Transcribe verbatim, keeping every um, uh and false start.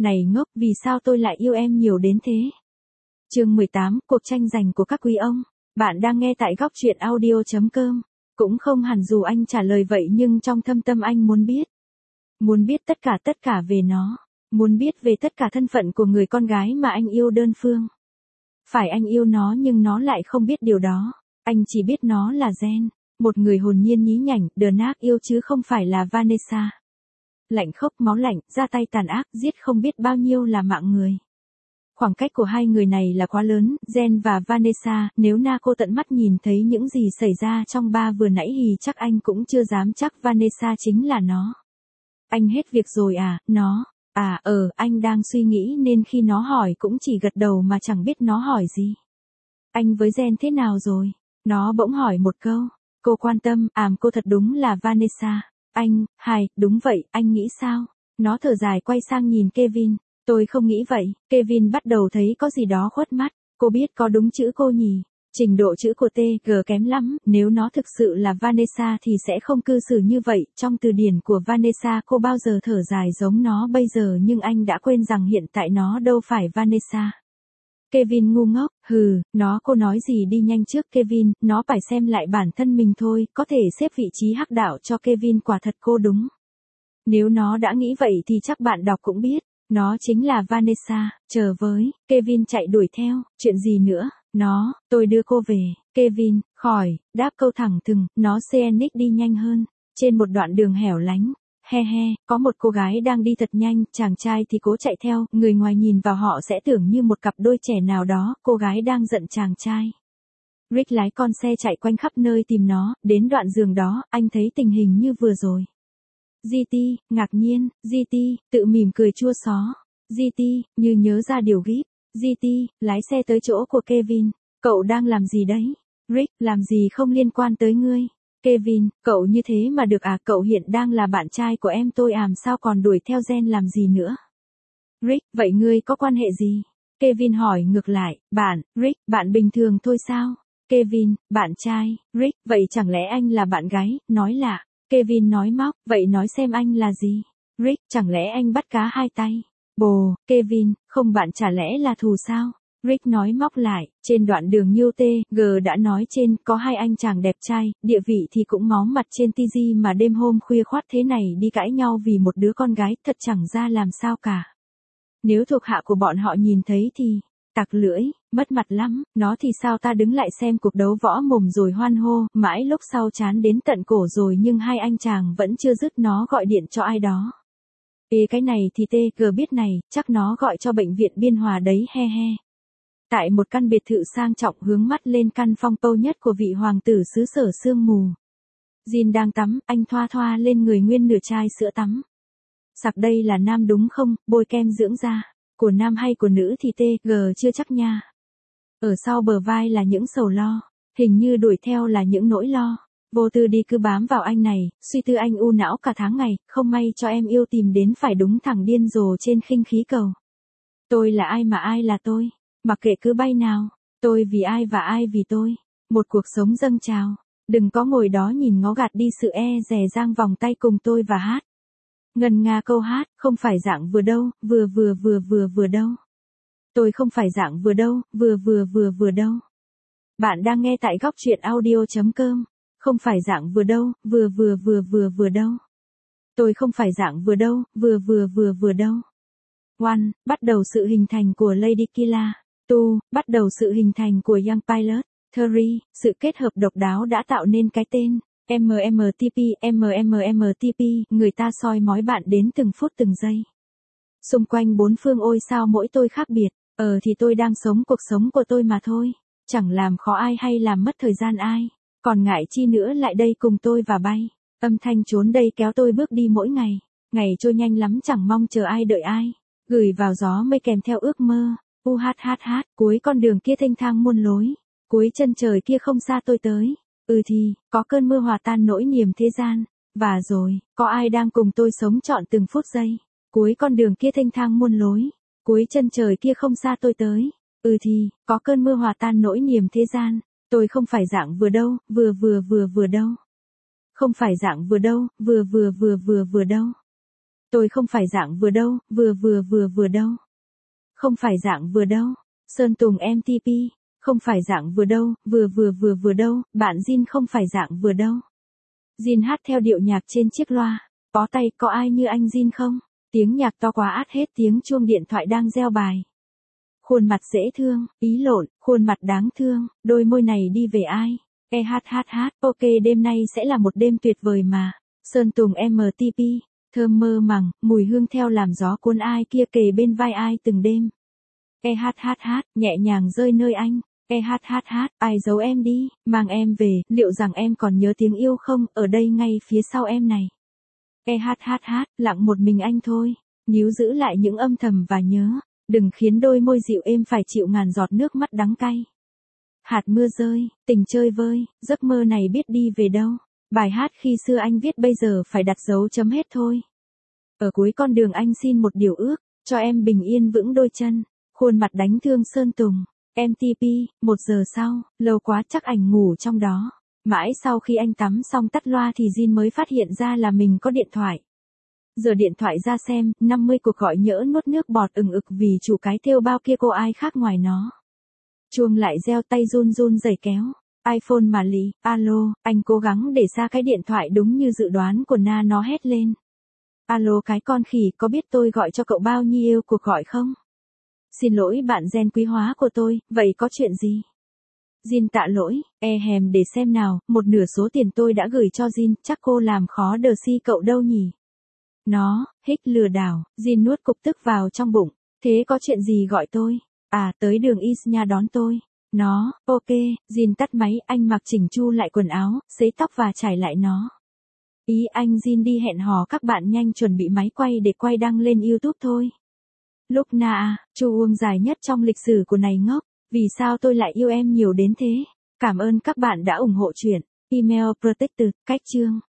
Này ngốc, vì sao tôi lại yêu em nhiều đến thế? Chương mười tám, cuộc tranh giành của các quý ông. Bạn đang nghe tại góc truyện audio chấm com. Cũng không hẳn dù anh trả lời vậy nhưng trong thâm tâm anh muốn biết. Muốn biết tất cả tất cả về nó. Muốn biết về tất cả thân phận của người con gái mà anh yêu đơn phương. Phải anh yêu nó nhưng nó lại không biết điều đó. Anh chỉ biết nó là Jen. Một người hồn nhiên nhí nhảnh, đờn ác yêu chứ không phải là Vanessa. Lạnh khốc máu lạnh, ra tay tàn ác, giết không biết bao nhiêu là mạng người. Khoảng cách của hai người này là quá lớn, Jen và Vanessa, nếu na cô tận mắt nhìn thấy những gì xảy ra trong ba vừa nãy thì chắc anh cũng chưa dám chắc Vanessa chính là nó. Anh hết việc rồi à, nó, à ờ, anh đang suy nghĩ nên khi nó hỏi cũng chỉ gật đầu mà chẳng biết nó hỏi gì. Anh với Jen thế nào rồi? Nó bỗng hỏi một câu, cô quan tâm, àm cô thật đúng là Vanessa. Anh, hài, đúng vậy, anh nghĩ sao? Nó thở dài quay sang nhìn Kevin. Tôi không nghĩ vậy. Kevin bắt đầu thấy có gì đó khuất mắt. Cô biết có đúng chữ cô nhỉ? Trình độ chữ của tê giê kém lắm. Nếu nó thực sự là Vanessa thì sẽ không cư xử như vậy. Trong từ điển của Vanessa cô bao giờ thở dài giống nó bây giờ nhưng anh đã quên rằng hiện tại nó đâu phải Vanessa. Kevin ngu ngốc, hừ, nó cô nói gì đi nhanh trước Kevin, nó phải xem lại bản thân mình thôi, có thể xếp vị trí hắc đạo cho Kevin quả thật cô đúng. Nếu nó đã nghĩ vậy thì chắc bạn đọc cũng biết, nó chính là Vanessa, chờ với, Kevin chạy đuổi theo, chuyện gì nữa, nó, tôi đưa cô về, Kevin, khỏi, đáp câu thẳng thừng, nó Xenic đi nhanh hơn, trên một đoạn đường hẻo lánh. He he, có một cô gái đang đi thật nhanh, chàng trai thì cố chạy theo, người ngoài nhìn vào họ sẽ tưởng như một cặp đôi trẻ nào đó, cô gái đang giận chàng trai. Rick lái con xe chạy quanh khắp nơi tìm nó, đến đoạn giường đó, anh thấy tình hình như vừa rồi. giê tê, ngạc nhiên, giê tê, tự mỉm cười chua xó. giê tê, như nhớ ra điều gíp. giê tê, lái xe tới chỗ của Kevin. Cậu đang làm gì đấy? Rick, làm gì không liên quan tới ngươi. Kevin, cậu như thế mà được à, cậu hiện đang là bạn trai của em tôi àm sao còn đuổi theo Jen làm gì nữa? Rick, vậy ngươi có quan hệ gì? Kevin hỏi ngược lại, bạn, Rick, bạn bình thường thôi sao? Kevin, bạn trai, Rick, vậy chẳng lẽ anh là bạn gái, nói lạ. Kevin nói móc, vậy nói xem anh là gì? Rick, chẳng lẽ anh bắt cá hai tay? Bồ, Kevin, không bạn chả lẽ là thù sao? Rick nói móc lại, trên đoạn đường như tê giê đã nói trên, có hai anh chàng đẹp trai, địa vị thì cũng máu mặt trên ti vi mà đêm hôm khuya khoắt thế này đi cãi nhau vì một đứa con gái, thật chẳng ra làm sao cả. Nếu thuộc hạ của bọn họ nhìn thấy thì, tặc lưỡi, mất mặt lắm, nó thì sao ta đứng lại xem cuộc đấu võ mồm rồi hoan hô, mãi lúc sau chán đến tận cổ rồi nhưng hai anh chàng vẫn chưa dứt nó gọi điện cho ai đó. Ê cái này thì tê giê biết này, chắc nó gọi cho bệnh viện Biên Hòa đấy he he. Tại một căn biệt thự sang trọng hướng mắt lên căn phong pâu nhất của vị hoàng tử xứ sở sương mù. Jin đang tắm, anh thoa thoa lên người nguyên nửa chai sữa tắm. Sặc đây là nam đúng không, bôi kem dưỡng da. Của nam hay của nữ thì tê giê chưa chắc nha. Ở sau bờ vai là những sầu lo, hình như đuổi theo là những nỗi lo. Vô tư đi cứ bám vào anh này, suy tư anh u não cả tháng ngày, không may cho em yêu tìm đến phải đúng thằng điên rồ trên khinh khí cầu. Tôi là ai mà ai là tôi? Mặc kệ cứ bay nào, tôi vì ai và ai vì tôi. Một cuộc sống dâng trào, đừng có ngồi đó nhìn ngó gạt đi sự e dè giang vòng tay cùng tôi và hát. Ngân nga câu hát, không phải dạng vừa đâu, vừa vừa vừa vừa vừa đâu. Tôi không phải dạng vừa đâu, vừa vừa vừa vừa đâu. Bạn đang nghe tại góc truyện audio chấm com. Không phải dạng vừa đâu, vừa vừa vừa vừa vừa đâu. Tôi không phải dạng vừa đâu, vừa vừa vừa vừa đâu. One, bắt đầu sự hình thành của Lady Killa. Two, bắt đầu sự hình thành của Young Pilot. Three, sự kết hợp độc đáo đã tạo nên cái tên em em tê pê, em em em tê pê, người ta soi mói bạn đến từng phút từng giây. Xung quanh bốn phương ôi sao mỗi tôi khác biệt, ờ thì tôi đang sống cuộc sống của tôi mà thôi, chẳng làm khó ai hay làm mất thời gian ai, còn ngại chi nữa lại đây cùng tôi và bay, âm thanh trốn đây kéo tôi bước đi mỗi ngày, ngày trôi nhanh lắm chẳng mong chờ ai đợi ai, gửi vào gió mây kèm theo ước mơ, u hát hát hát, cuối con đường kia thênh thang muôn lối, cuối chân trời kia không xa tôi tới. Ừ thì, có cơn mưa hòa tan nỗi niềm thế gian, và rồi, có ai đang cùng tôi sống trọn từng phút giây, cuối con đường kia thênh thang muôn lối, cuối chân trời kia không xa tôi tới, ừ thì, có cơn mưa hòa tan nỗi niềm thế gian, tôi không phải dạng vừa đâu, vừa vừa vừa vừa đâu. Không phải dạng vừa đâu, vừa vừa vừa vừa vừa đâu. Tôi không phải dạng vừa đâu, vừa vừa vừa vừa đâu. Không phải dạng vừa đâu. Sơn Tùng em tê pê. Không phải dạng vừa đâu, vừa vừa vừa vừa đâu, bạn Jin không phải dạng vừa đâu. Jin hát theo điệu nhạc trên chiếc loa. Bó tay, có ai như anh Jin không? Tiếng nhạc to quá át hết tiếng chuông điện thoại đang reo bài. Khuôn mặt dễ thương, ý lộn, khuôn mặt đáng thương, đôi môi này đi về ai? E hát hát hát, ok đêm nay sẽ là một đêm tuyệt vời mà. Sơn Tùng em tê pê, thơm mơ màng, mùi hương theo làm gió cuốn ai kia kề bên vai ai từng đêm. E hát hát hát, nhẹ nhàng rơi nơi anh. E hát hát hát, ai giấu em đi, mang em về, liệu rằng em còn nhớ tiếng yêu không, ở đây ngay phía sau em này. E hát hát hát, lặng một mình anh thôi, níu giữ lại những âm thầm và nhớ, đừng khiến đôi môi dịu êm phải chịu ngàn giọt nước mắt đắng cay. Hạt mưa rơi, tình chơi vơi, giấc mơ này biết đi về đâu, bài hát khi xưa anh viết bây giờ phải đặt dấu chấm hết thôi. Ở cuối con đường anh xin một điều ước, cho em bình yên vững đôi chân, khuôn mặt đánh thương Sơn Tùng. em tê pê, một giờ sau, lâu quá chắc ảnh ngủ trong đó. Mãi sau khi anh tắm xong tắt loa thì Jin mới phát hiện ra là mình có điện thoại. Giờ điện thoại ra xem, năm mươi cuộc gọi nhỡ nuốt nước bọt ừng ực vì chủ cái thêu bao kia cô ai khác ngoài nó. Chuông lại reo tay run run rẩy kéo. iPhone mà lì, alo, anh cố gắng để xa cái điện thoại đúng như dự đoán của Na nó hét lên. Alo cái con khỉ có biết tôi gọi cho cậu bao nhiêu cuộc gọi không? Xin lỗi bạn gen quý hóa của tôi, vậy có chuyện gì? Jin tạ lỗi, e hèm để xem nào, một nửa số tiền tôi đã gửi cho Jin, chắc cô làm khó đờ si cậu đâu nhỉ? Nó, hích lừa đảo, Jin nuốt cục tức vào trong bụng, thế có chuyện gì gọi tôi? À, tới đường Isnya đón tôi. Nó, ok, Jin tắt máy, anh mặc chỉnh chu lại quần áo, sấy tóc và trải lại nó. Ý anh Jin đi hẹn hò các bạn nhanh chuẩn bị máy quay để quay đăng lên YouTube thôi. Lúc Na, Chu Uông dài nhất trong lịch sử của này ngốc, vì sao tôi lại yêu em nhiều đến thế? Cảm ơn các bạn đã ủng hộ chuyện. Email Protected, cách chương.